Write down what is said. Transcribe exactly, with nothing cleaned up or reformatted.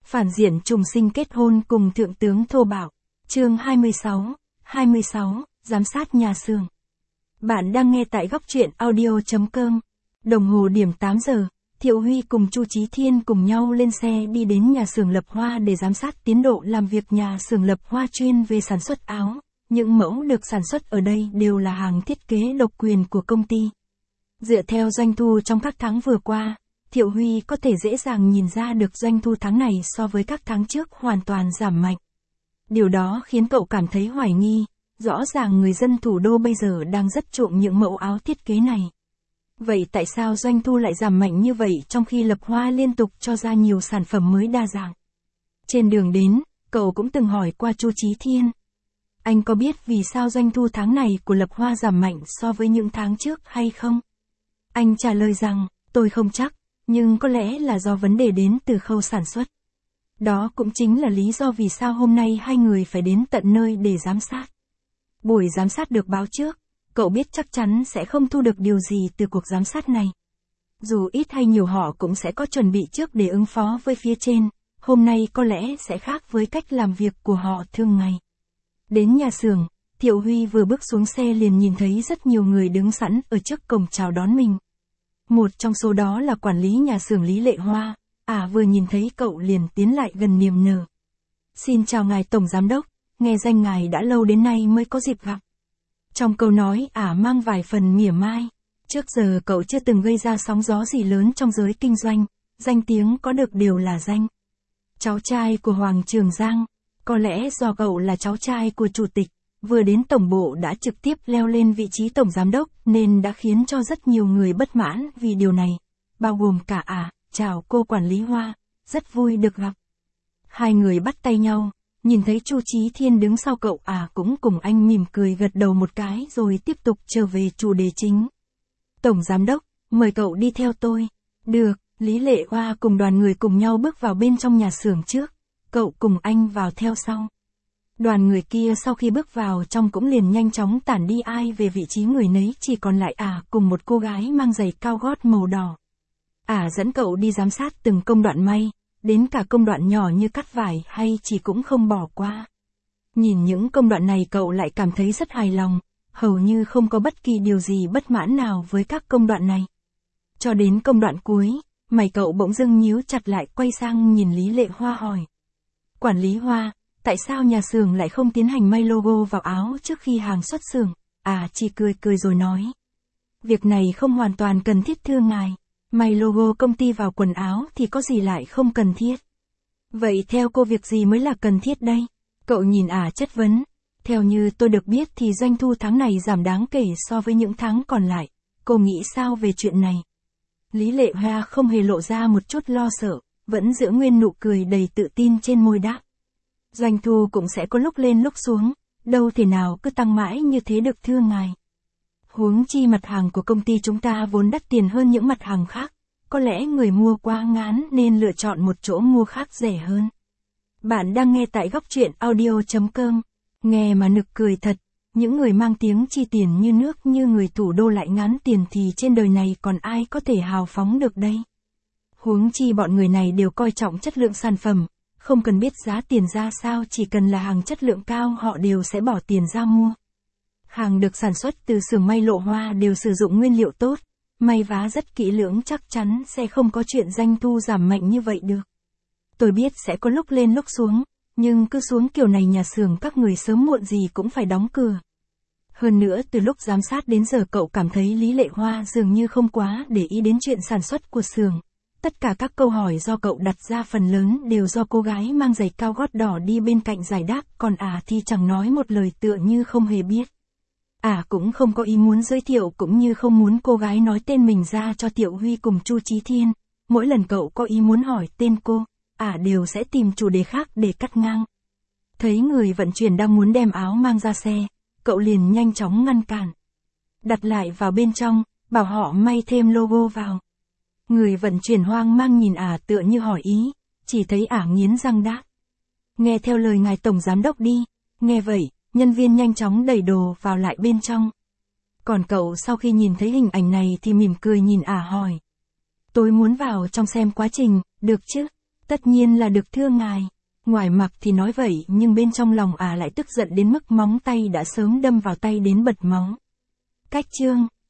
Phản diện trùng sinh kết hôn cùng thượng tướng thô bạo. Chương hai mươi sáu, hai mươi sáu, giám sát nhà xưởng. Bạn đang nghe tại góc truyện audio chấm com. Đồng hồ điểm tám giờ, Thiệu Huy cùng Chu Chí Thiên cùng nhau lên xe đi đến nhà xưởng Lập Hoa để giám sát tiến độ làm việc nhà xưởng Lập Hoa chuyên về sản xuất áo. Những mẫu được sản xuất ở đây đều là hàng thiết kế độc quyền của công ty. Dựa theo doanh thu trong các tháng vừa qua, Thiệu Huy có thể dễ dàng nhìn ra được doanh thu tháng này so với các tháng trước hoàn toàn giảm mạnh. Điều đó khiến cậu cảm thấy hoài nghi, rõ ràng người dân thủ đô bây giờ đang rất chuộng những mẫu áo thiết kế này. Vậy tại sao doanh thu lại giảm mạnh như vậy trong khi Lập Hoa liên tục cho ra nhiều sản phẩm mới đa dạng? Trên đường đến, cậu cũng từng hỏi qua Chu Chí Thiên. Anh có biết vì sao doanh thu tháng này của Lập Hoa giảm mạnh so với những tháng trước hay không? Anh trả lời rằng, tôi không chắc, nhưng có lẽ là do vấn đề đến từ khâu sản xuất. Đó cũng chính là lý do vì sao hôm nay hai người phải đến tận nơi để giám sát. Buổi giám sát được báo trước, cậu biết chắc chắn sẽ không thu được điều gì từ cuộc giám sát này. Dù ít hay nhiều họ cũng sẽ có chuẩn bị trước để ứng phó với phía trên, hôm nay có lẽ sẽ khác với cách làm việc của họ thường ngày. Đến nhà xưởng, Thiệu Huy vừa bước xuống xe liền nhìn thấy rất nhiều người đứng sẵn ở trước cổng chào đón mình. Một trong số đó là quản lý nhà xưởng Lý Lệ Hoa, ả à, vừa nhìn thấy cậu liền tiến lại gần niềm nở. Xin chào ngài tổng giám đốc, nghe danh ngài đã lâu đến nay mới có dịp gặp. Trong câu nói ả à mang vài phần mỉa mai, trước giờ cậu chưa từng gây ra sóng gió gì lớn trong giới kinh doanh, danh tiếng có được đều là danh. Cháu trai của Hoàng Trường Giang, có lẽ do cậu là cháu trai của chủ tịch, vừa đến tổng bộ đã trực tiếp leo lên vị trí tổng giám đốc nên đã khiến cho rất nhiều người bất mãn vì điều này, bao gồm cả ả, à, chào cô quản lý Hoa, rất vui được gặp. Hai người bắt tay nhau, nhìn thấy Chu Chí Thiên đứng sau cậu ả à cũng cùng anh mỉm cười gật đầu một cái rồi tiếp tục trở về chủ đề chính. Tổng giám đốc, mời cậu đi theo tôi. Được, Lý Lệ Hoa cùng đoàn người cùng nhau bước vào bên trong nhà xưởng trước, cậu cùng anh vào theo sau. Đoàn người kia sau khi bước vào trong cũng liền nhanh chóng tản đi, ai về vị trí người nấy, chỉ còn lại ả à cùng một cô gái mang giày cao gót màu đỏ. Ả à dẫn cậu đi giám sát từng công đoạn may, đến cả công đoạn nhỏ như cắt vải hay chỉ cũng không bỏ qua. Nhìn những công đoạn này cậu lại cảm thấy rất hài lòng, hầu như không có bất kỳ điều gì bất mãn nào với các công đoạn này. Cho đến công đoạn cuối, mày cậu bỗng dưng nhíu chặt lại, quay sang nhìn Lý Lệ Hoa hỏi. Quản lý Hoa, tại sao nhà xưởng lại không tiến hành may logo vào áo trước khi hàng xuất xưởng? À, chỉ cười cười rồi nói. Việc này không hoàn toàn cần thiết thưa ngài. May logo công ty vào quần áo thì có gì lại không cần thiết. Vậy theo cô việc gì mới là cần thiết đây? Cậu nhìn ả à chất vấn. Theo như tôi được biết thì doanh thu tháng này giảm đáng kể so với những tháng còn lại. Cô nghĩ sao về chuyện này? Lý Lệ Hoa không hề lộ ra một chút lo sợ, vẫn giữ nguyên nụ cười đầy tự tin trên môi đáp. Doanh thu cũng sẽ có lúc lên lúc xuống, đâu thể nào cứ tăng mãi như thế được thưa ngài. Huống chi mặt hàng của công ty chúng ta vốn đắt tiền hơn những mặt hàng khác, có lẽ người mua quá ngán nên lựa chọn một chỗ mua khác rẻ hơn. Bạn đang nghe tại góc truyện audio chấm com, nghe mà nực cười thật, những người mang tiếng chi tiền như nước như người thủ đô lại ngán tiền thì trên đời này còn ai có thể hào phóng được đây. Huống chi bọn người này đều coi trọng chất lượng sản phẩm. Không cần biết giá tiền ra sao, chỉ cần là hàng chất lượng cao họ đều sẽ bỏ tiền ra mua. Hàng được sản xuất từ xưởng may Lộ Hoa đều sử dụng nguyên liệu tốt, may vá rất kỹ lưỡng, chắc chắn sẽ không có chuyện doanh thu giảm mạnh như vậy được. Tôi biết sẽ có lúc lên lúc xuống, nhưng cứ xuống kiểu này nhà xưởng các người sớm muộn gì cũng phải đóng cửa. Hơn nữa từ lúc giám sát đến giờ cậu cảm thấy Lý Lệ Hoa dường như không quá để ý đến chuyện sản xuất của xưởng. Tất cả các câu hỏi do cậu đặt ra phần lớn đều do cô gái mang giày cao gót đỏ đi bên cạnh giải đáp, còn ả à thì chẳng nói một lời, tựa như không hề biết. Ả à cũng không có ý muốn giới thiệu cũng như không muốn cô gái nói tên mình ra cho Thiệu Huy cùng Chu Chí Thiên. Mỗi lần cậu có ý muốn hỏi tên cô, ả à đều sẽ tìm chủ đề khác để cắt ngang. Thấy người vận chuyển đang muốn đem áo mang ra xe, cậu liền nhanh chóng ngăn cản. Đặt lại vào bên trong, bảo họ may thêm logo vào. Người vận chuyển hoang mang nhìn ả à tựa như hỏi ý, chỉ thấy ả à nghiến răng đáp. Nghe theo lời ngài tổng giám đốc đi. Nghe vậy, nhân viên nhanh chóng đẩy đồ vào lại bên trong. Còn cậu sau khi nhìn thấy hình ảnh này thì mỉm cười nhìn ả à hỏi. Tôi muốn vào trong xem quá trình, được chứ? Tất nhiên là được thưa ngài. Ngoài mặt thì nói vậy nhưng bên trong lòng ả lại tức giận đến mức móng tay đã sớm đâm vào tay đến bật máu. Cách chương